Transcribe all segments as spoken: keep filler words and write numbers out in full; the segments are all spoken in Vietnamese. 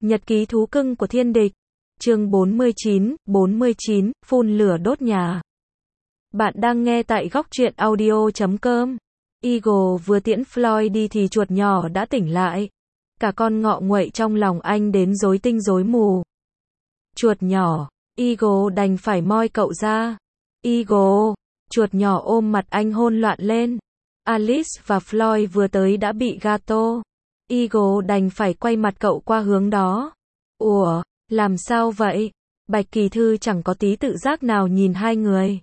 Nhật ký thú cưng của thiên địch. Chương bốn mươi chín, bốn mươi chín, phun lửa đốt nhà. Bạn đang nghe tại góc truyện audio chấm com. Eagle vừa tiễn Floyd đi thì chuột nhỏ đã tỉnh lại. Cả con ngọ nguậy trong lòng anh đến rối tinh rối mù. Chuột nhỏ, Eagle đành phải moi cậu ra. Eagle, chuột nhỏ ôm mặt anh hôn loạn lên. Alice và Floyd vừa tới đã bị gato. Eagle đành phải quay mặt cậu qua hướng đó. Ủa, làm sao vậy? Bạch Kỳ Thư chẳng có tí tự giác nào nhìn hai người.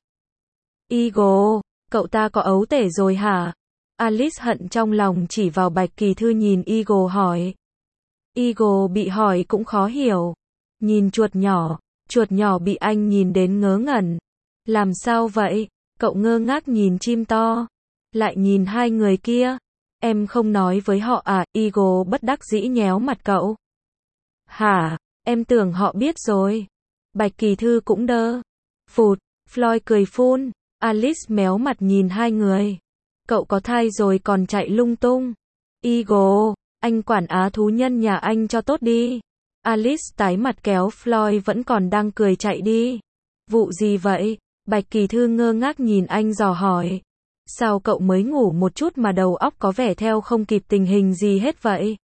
Eagle, cậu ta có ấu tể rồi hả? Alice hận trong lòng chỉ vào Bạch Kỳ Thư nhìn Eagle hỏi. Eagle bị hỏi cũng khó hiểu. Nhìn chuột nhỏ, chuột nhỏ bị anh nhìn đến ngớ ngẩn. Làm sao vậy? Cậu ngơ ngác nhìn chim to. Lại nhìn hai người kia. Em không nói với họ à? Eagle bất đắc dĩ nhéo mặt cậu. Hả? Em tưởng họ biết rồi. Bạch Kỳ Thư cũng đơ. Phụt, Floyd cười phun. Alice méo mặt nhìn hai người. Cậu có thai rồi còn chạy lung tung. Eagle, anh quản á thú nhân nhà anh cho tốt đi. Alice tái mặt kéo Floyd vẫn còn đang cười chạy đi. Vụ gì vậy? Bạch Kỳ Thư ngơ ngác nhìn anh dò hỏi. Sao cậu mới ngủ một chút mà đầu óc có vẻ theo không kịp tình hình gì hết vậy?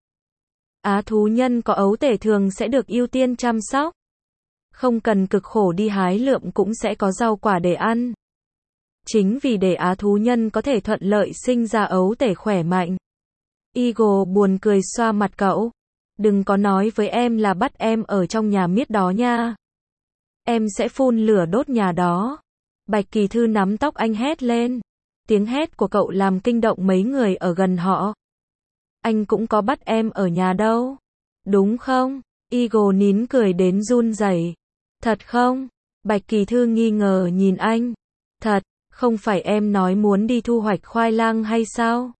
Á thú nhân có ấu tể thường sẽ được ưu tiên chăm sóc. Không cần cực khổ đi hái lượm cũng sẽ có rau quả để ăn. Chính vì để á thú nhân có thể thuận lợi sinh ra ấu tể khỏe mạnh. Eagle buồn cười xoa mặt cậu. Đừng có nói với em là bắt em ở trong nhà miết đó nha. Em sẽ phun lửa đốt nhà đó. Bạch Kỳ Thư nắm tóc anh hét lên. Tiếng hét của cậu làm kinh động mấy người ở gần họ. Anh cũng có bắt em ở nhà đâu. Đúng không? Eagle nín cười đến run rẩy. Thật không? Bạch Kỳ Thư nghi ngờ nhìn anh. Thật, không phải em nói muốn đi thu hoạch khoai lang hay sao?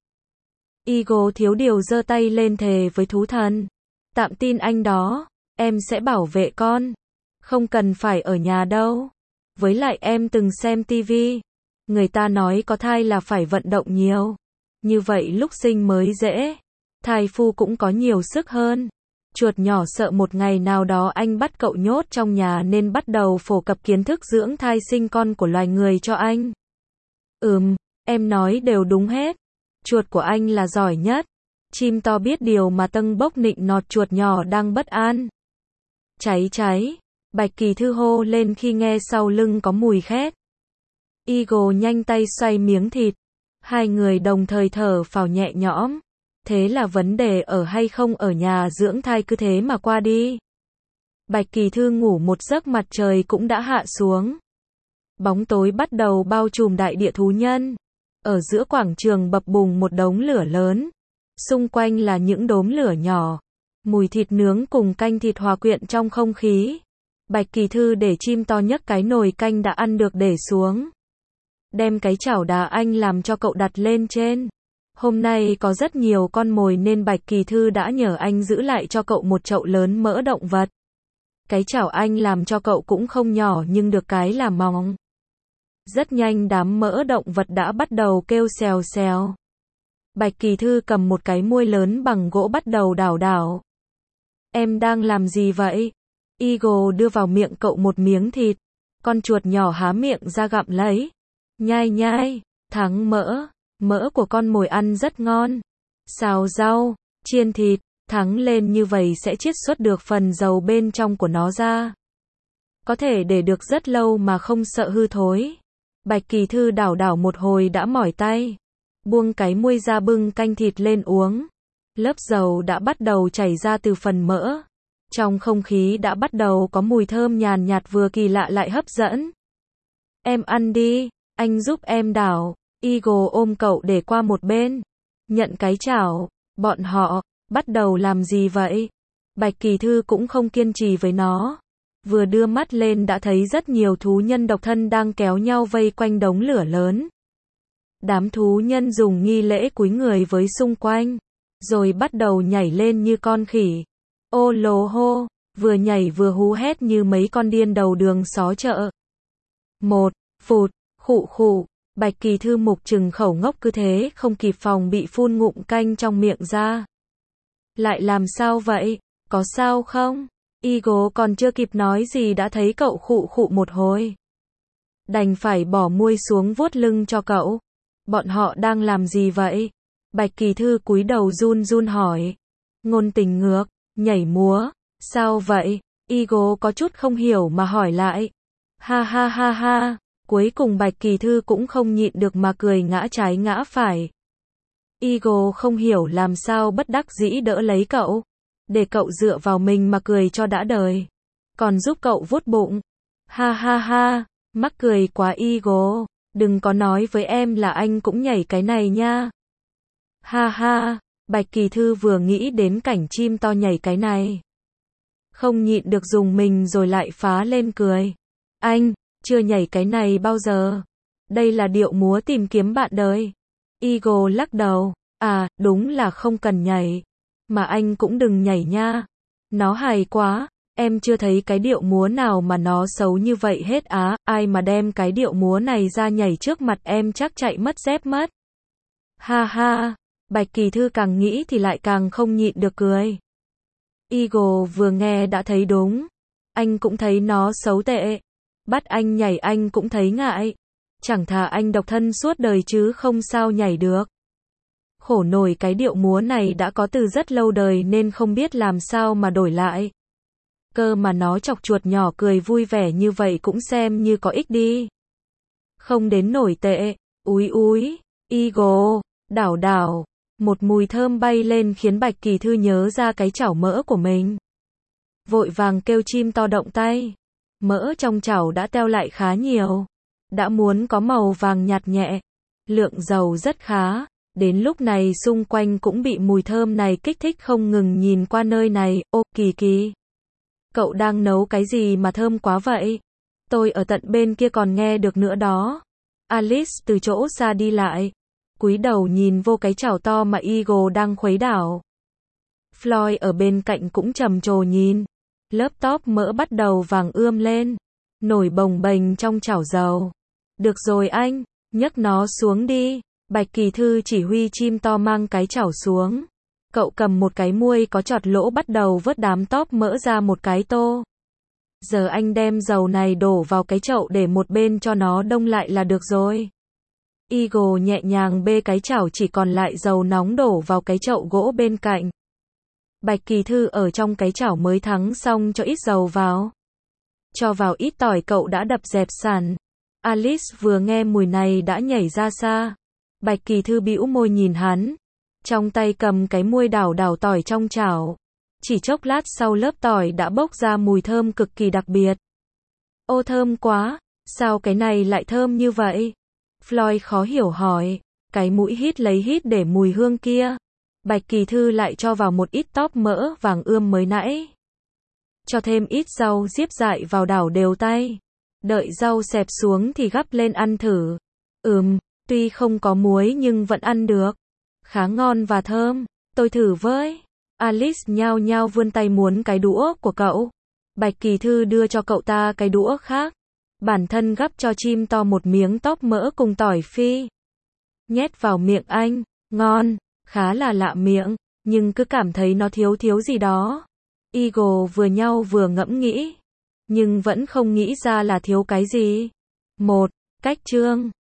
Eagle thiếu điều giơ tay lên thề với thú thần. Tạm tin anh đó, em sẽ bảo vệ con. Không cần phải ở nhà đâu. Với lại em từng xem tivi. Người ta nói có thai là phải vận động nhiều. Như vậy lúc sinh mới dễ. Thai phu cũng có nhiều sức hơn. Chuột nhỏ sợ một ngày nào đó anh bắt cậu nhốt trong nhà nên bắt đầu phổ cập kiến thức dưỡng thai sinh con của loài người cho anh. Ừm, em nói đều đúng hết. Chuột của anh là giỏi nhất. Chim to biết điều mà tâng bốc nịnh nọt chuột nhỏ đang bất an. Cháy cháy. Bạch Kỳ Thư hô lên khi nghe sau lưng có mùi khét. Eagle nhanh tay xoay miếng thịt. Hai người đồng thời thở phào nhẹ nhõm. Thế là vấn đề ở hay không ở nhà dưỡng thai cứ thế mà qua đi. Bạch Kỳ Thư ngủ một giấc mặt trời cũng đã hạ xuống. Bóng tối bắt đầu bao trùm đại địa thú nhân. Ở giữa quảng trường bập bùng một đống lửa lớn. Xung quanh là những đốm lửa nhỏ. Mùi thịt nướng cùng canh thịt hòa quyện trong không khí. Bạch Kỳ Thư để chim to nhấc cái nồi canh đã ăn được để xuống. Đem cái chảo đá anh làm cho cậu đặt lên trên. Hôm nay có rất nhiều con mồi nên Bạch Kỳ Thư đã nhờ anh giữ lại cho cậu một chậu lớn mỡ động vật. Cái chảo anh làm cho cậu cũng không nhỏ nhưng được cái là mỏng. Rất nhanh đám mỡ động vật đã bắt đầu kêu xèo xèo. Bạch Kỳ Thư cầm một cái muôi lớn bằng gỗ bắt đầu đảo đảo. Em đang làm gì vậy? Eagle đưa vào miệng cậu một miếng thịt. Con chuột nhỏ há miệng ra gặm lấy. Nhai nhai, thắng mỡ. Mỡ của con mồi ăn rất ngon. Xào rau, chiên thịt, thắng lên như vậy sẽ chiết xuất được phần dầu bên trong của nó ra. Có thể để được rất lâu mà không sợ hư thối. Bạch Kỳ Thư đảo đảo một hồi đã mỏi tay. Buông cái muôi ra bưng canh thịt lên uống. Lớp dầu đã bắt đầu chảy ra từ phần mỡ. Trong không khí đã bắt đầu có mùi thơm nhàn nhạt vừa kỳ lạ lại hấp dẫn. Em ăn đi, anh giúp em đảo. Eagle ôm cậu để qua một bên. Nhận cái chảo. Bọn họ bắt đầu làm gì vậy? Bạch Kỳ Thư cũng không kiên trì với nó. Vừa đưa mắt lên đã thấy rất nhiều thú nhân độc thân đang kéo nhau vây quanh đống lửa lớn. Đám thú nhân dùng nghi lễ cúi người với xung quanh. Rồi bắt đầu nhảy lên như con khỉ. Ô lô hô. Vừa nhảy vừa hú hét như mấy con điên đầu đường xó chợ. Một. Phụt. Khụ khụ. Bạch Kỳ Thư mục trừng khẩu ngốc cứ thế không kịp phòng bị phun ngụm canh trong miệng ra. Lại làm sao vậy? Có sao không? Eagle còn chưa kịp nói gì đã thấy cậu khụ khụ một hồi. Đành phải bỏ muôi xuống vuốt lưng cho cậu. Bọn họ đang làm gì vậy? Bạch Kỳ Thư cúi đầu run run hỏi. Ngôn Tình ngược, nhảy múa, sao vậy? Eagle có chút không hiểu mà hỏi lại. Ha ha ha ha, cuối cùng Bạch Kỳ Thư cũng không nhịn được mà cười ngã trái ngã phải. Eagle không hiểu làm sao bất đắc dĩ đỡ lấy cậu, để cậu dựa vào mình mà cười cho đã đời. Còn giúp cậu vuốt bụng. Ha ha ha, mắc cười quá Eagle, đừng có nói với em là anh cũng nhảy cái này nha. Ha ha, Bạch Kỳ Thư vừa nghĩ đến cảnh chim to nhảy cái này, không nhịn được dùng mình rồi lại phá lên cười. Anh, chưa nhảy cái này bao giờ. Đây là điệu múa tìm kiếm bạn đời. Eagle lắc đầu. À, đúng là không cần nhảy. Mà anh cũng đừng nhảy nha. Nó hài quá. Em chưa thấy cái điệu múa nào mà nó xấu như vậy hết á. Ai mà đem cái điệu múa này ra nhảy trước mặt em chắc chạy mất dép mất. Ha ha. Bạch Kỳ Thư càng nghĩ thì lại càng không nhịn được cười. Eagle vừa nghe đã thấy đúng. Anh cũng thấy nó xấu tệ. Bắt anh nhảy anh cũng thấy ngại. Chẳng thà anh độc thân suốt đời chứ không sao nhảy được. Khổ nổi cái điệu múa này đã có từ rất lâu đời nên không biết làm sao mà đổi lại. Cơ mà nó chọc chuột nhỏ cười vui vẻ như vậy cũng xem như có ích đi. Không đến nổi tệ. Úi úi, Eagle, đảo đảo. Một mùi thơm bay lên khiến Bạch Kỳ Thư nhớ ra cái chảo mỡ của mình. Vội vàng kêu chim to động tay. Mỡ trong chảo đã teo lại khá nhiều. Đã muốn có màu vàng nhạt nhẹ. Lượng dầu rất khá. Đến lúc này xung quanh cũng bị mùi thơm này kích thích không ngừng nhìn qua nơi này. Ô, Kỳ Kỳ. Cậu đang nấu cái gì mà thơm quá vậy? Tôi ở tận bên kia còn nghe được nữa đó. Alice từ chỗ xa đi lại. Cúi đầu nhìn vô cái chảo to mà Eagle đang khuấy đảo. Floyd ở bên cạnh cũng trầm trồ nhìn. Lớp tóp mỡ bắt đầu vàng ươm lên. Nổi bồng bềnh trong chảo dầu. Được rồi anh, nhấc nó xuống đi. Bạch Kỳ Thư chỉ huy chim to mang cái chảo xuống. Cậu cầm một cái muôi có chọt lỗ bắt đầu vớt đám tóp mỡ ra một cái tô. Giờ anh đem dầu này đổ vào cái chậu để một bên cho nó đông lại là được rồi. Eagle nhẹ nhàng bê cái chảo chỉ còn lại dầu nóng đổ vào cái chậu gỗ bên cạnh. Bạch Kỳ Thư ở trong cái chảo mới thắng xong cho ít dầu vào. Cho vào ít tỏi cậu đã đập dẹp sẵn. Alice vừa nghe mùi này đã nhảy ra xa. Bạch Kỳ Thư bĩu môi nhìn hắn. Trong tay cầm cái muôi đảo đảo tỏi trong chảo. Chỉ chốc lát sau lớp tỏi đã bốc ra mùi thơm cực kỳ đặc biệt. Ô thơm quá, sao cái này lại thơm như vậy? Floyd khó hiểu hỏi. Cái mũi hít lấy hít để mùi hương kia. Bạch Kỳ Thư lại cho vào một ít tóp mỡ vàng ươm mới nãy. Cho thêm ít rau diếp dại vào đảo đều tay. Đợi rau xẹp xuống thì gắp lên ăn thử. Ừm, tuy không có muối nhưng vẫn ăn được. Khá ngon và thơm, tôi thử với. Alice nhao nhao vươn tay muốn cái đũa của cậu. Bạch Kỳ Thư đưa cho cậu ta cái đũa khác. Bản thân gắp cho chim to một miếng tóp mỡ cùng tỏi phi. Nhét vào miệng anh, ngon, khá là lạ miệng, nhưng cứ cảm thấy nó thiếu thiếu gì đó. Eagle vừa nhau vừa ngẫm nghĩ, nhưng vẫn không nghĩ ra là thiếu cái gì. Một, cách chương.